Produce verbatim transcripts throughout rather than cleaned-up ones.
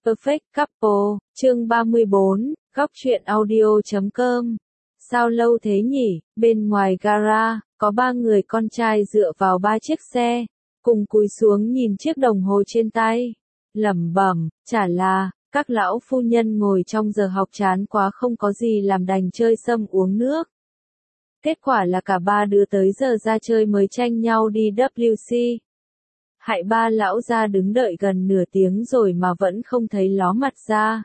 Perfect Couple, chương ba mươi bốn, góc truyện audio chấm com. Sao lâu thế nhỉ, bên ngoài gara, có ba người con trai dựa vào ba chiếc xe, cùng cúi xuống nhìn chiếc đồng hồ trên tay. Lẩm bẩm, chả là, các lão phu nhân ngồi trong giờ học chán quá không có gì làm đành chơi sâm uống nước. Kết quả là cả ba đứa tới giờ ra chơi mới tranh nhau đi W C. Hại ba lão ra đứng đợi gần nửa tiếng rồi mà vẫn không thấy ló mặt ra.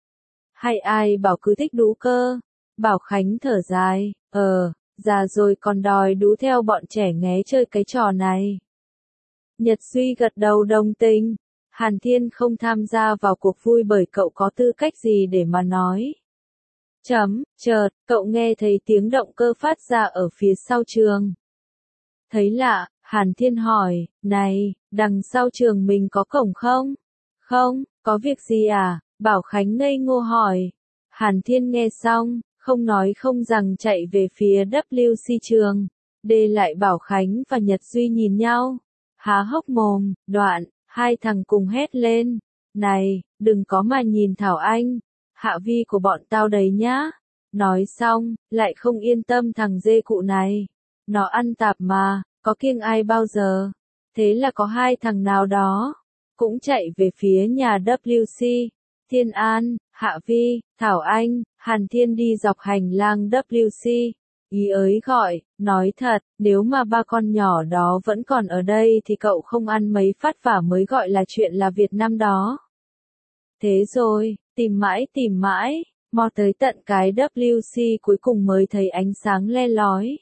Hay ai bảo cứ thích đú cơ. Bảo Khánh thở dài, ờ, già rồi còn đòi đú theo bọn trẻ nghé chơi cái trò này. Nhật Duy gật đầu đồng tình. Hàn Thiên không tham gia vào cuộc vui bởi cậu có tư cách gì để mà nói. Chấm, chợt, cậu nghe thấy tiếng động cơ phát ra ở phía sau trường. Thấy lạ, Hàn Thiên hỏi, này, đằng sau trường mình có cổng không? Không, có việc gì à? Bảo Khánh ngây ngô hỏi. Hàn Thiên nghe xong, không nói không rằng chạy về phía W C trường. Để lại Bảo Khánh và Nhật Duy nhìn nhau. Há hốc mồm, đoạn, hai thằng cùng hét lên. Này, đừng có mà nhìn Thảo Anh. Hạ vi của bọn tao đấy nhá. Nói xong, lại không yên tâm thằng dê cụ này. Nó ăn tạp mà, có kiêng ai bao giờ. Thế là có hai thằng nào đó, cũng chạy về phía nhà W C. Thiên An, Hạ Vi, Thảo Anh, Hàn Thiên đi dọc hành lang W C. Ý ới gọi, nói thật, nếu mà ba con nhỏ đó vẫn còn ở đây thì cậu không ăn mấy phát vả mới gọi là chuyện là Việt Nam đó. Thế rồi, tìm mãi tìm mãi, mò tới tận cái W C cuối cùng mới thấy ánh sáng le lói.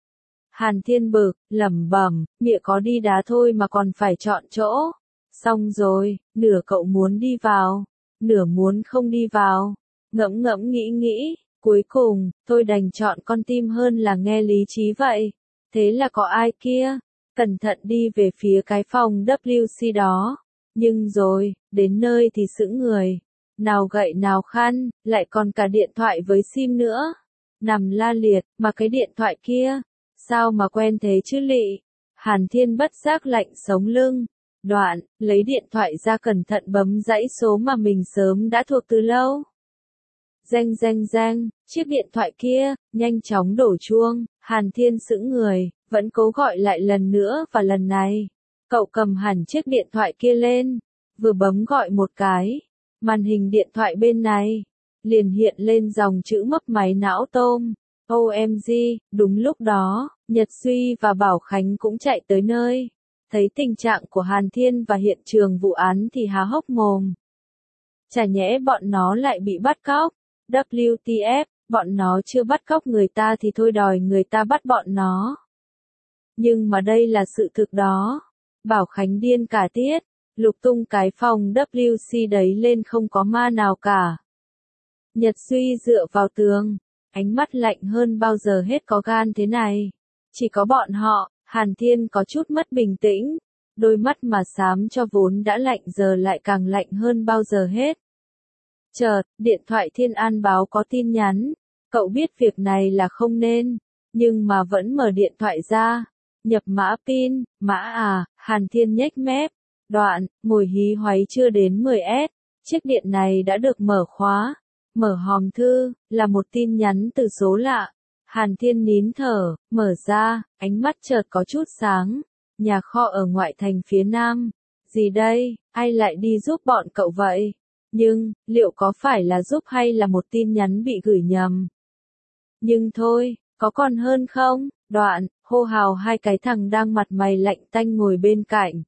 Hàn Thiên bực, lẩm bẩm, mịa có đi đá thôi mà còn phải chọn chỗ. Xong rồi, nửa cậu muốn đi vào, nửa muốn không đi vào. Ngẫm ngẫm nghĩ nghĩ, cuối cùng, tôi đành chọn con tim hơn là nghe lý trí vậy. Thế là có ai kia, cẩn thận đi về phía cái phòng W C đó. Nhưng rồi, đến nơi thì sững người. Nào gậy nào khăn, lại còn cả điện thoại với sim nữa. Nằm la liệt, mà cái điện thoại kia, sao mà quen thế chứ lị. Hàn Thiên bất giác lạnh sống lưng. Đoạn, lấy điện thoại ra cẩn thận bấm dãy số mà mình sớm đã thuộc từ lâu. Reng reng reng, chiếc điện thoại kia, nhanh chóng đổ chuông. Hàn Thiên sững người, vẫn cố gọi lại lần nữa và lần này. Cậu cầm hẳn chiếc điện thoại kia lên, vừa bấm gọi một cái. Màn hình điện thoại bên này, liền hiện lên dòng chữ mấp máy não tôm. O M G, đúng lúc đó, Nhật Duy và Bảo Khánh cũng chạy tới nơi. Thấy tình trạng của Hàn Thiên và hiện trường vụ án thì há hốc mồm. Chả nhẽ bọn nó lại bị bắt cóc. W T F, bọn nó chưa bắt cóc người ta thì thôi đòi người ta bắt bọn nó. Nhưng mà đây là sự thực đó. Bảo Khánh điên cả tiết, lục tung cái phòng W C đấy lên không có ma nào cả. Nhật Duy dựa vào tường, ánh mắt lạnh hơn bao giờ hết có gan thế này. Chỉ có bọn họ, Hàn Thiên có chút mất bình tĩnh, đôi mắt mà xám cho vốn đã lạnh giờ lại càng lạnh hơn bao giờ hết. Chợt, điện thoại Thiên An báo có tin nhắn, cậu biết việc này là không nên, nhưng mà vẫn mở điện thoại ra, nhập mã pin, mã à, Hàn Thiên nhếch mép, đoạn, ngồi hí hoáy chưa đến mười S, chiếc điện này đã được mở khóa. Mở hòm thư, là một tin nhắn từ số lạ. Hàn Thiên nín thở, mở ra, ánh mắt chợt có chút sáng. Nhà kho ở ngoại thành phía nam. Gì đây, ai lại đi giúp bọn cậu vậy? Nhưng, liệu có phải là giúp hay là một tin nhắn bị gửi nhầm? Nhưng thôi, có còn hơn không? Đoạn, hô hào hai cái thằng đang mặt mày lạnh tanh ngồi bên cạnh.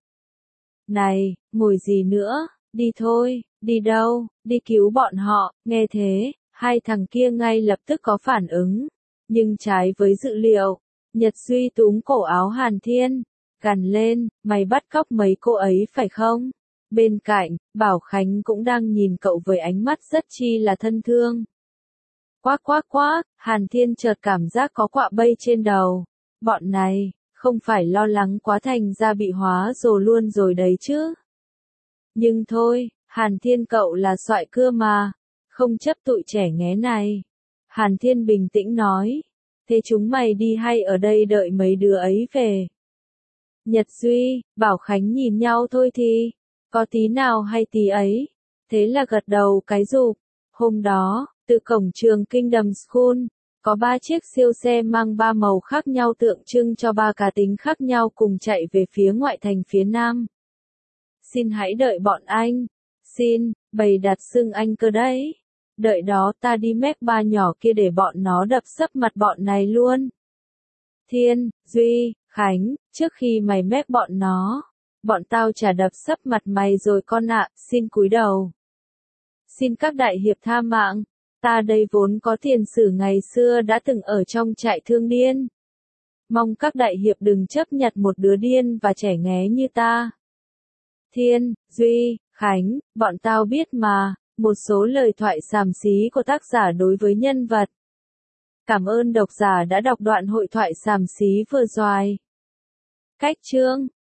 Này, ngồi gì nữa? Đi thôi, đi đâu, đi cứu bọn họ. Nghe thế, hai thằng kia ngay lập tức có phản ứng. Nhưng trái với dự liệu, Nhật Duy túm cổ áo Hàn Thiên, gằn lên, mày bắt cóc mấy cô ấy phải không? Bên cạnh, Bảo Khánh cũng đang nhìn cậu với ánh mắt rất chi là thân thương. Quác quác quác, Hàn Thiên chợt cảm giác có quạ bay trên đầu. Bọn này, không phải lo lắng quá thành ra bị hóa rồ luôn rồi đấy chứ. Nhưng thôi, Hàn Thiên cậu là xoại cưa mà, không chấp tụi trẻ nghé này. Hàn Thiên bình tĩnh nói, thế chúng mày đi hay ở đây đợi mấy đứa ấy về? Nhật Duy, Bảo Khánh nhìn nhau thôi thì, có tí nào hay tí ấy. Thế là gật đầu cái rụp. Hôm đó, từ cổng trường Kingdom School, có ba chiếc siêu xe mang ba màu khác nhau tượng trưng cho ba cá tính khác nhau cùng chạy về phía ngoại thành phía nam. Xin hãy đợi bọn anh. Xin, bày đặt xưng anh cơ đấy. Đợi đó ta đi mép ba nhỏ kia để bọn nó đập sấp mặt bọn này luôn. Thiên, Duy, Khánh, trước khi mày mép bọn nó, bọn tao chả đập sấp mặt mày rồi con ạ, xin cúi đầu. Xin các đại hiệp tha mạng, ta đây vốn có tiền sử ngày xưa đã từng ở trong trại thương điên. Mong các đại hiệp đừng chấp nhặt một đứa điên và trẻ nghé như ta. Thiên, Duy, Khánh, bọn tao biết mà, một số lời thoại xàm xí của tác giả đối với nhân vật. Cảm ơn độc giả đã đọc đoạn hội thoại xàm xí vừa rồi. Cách chương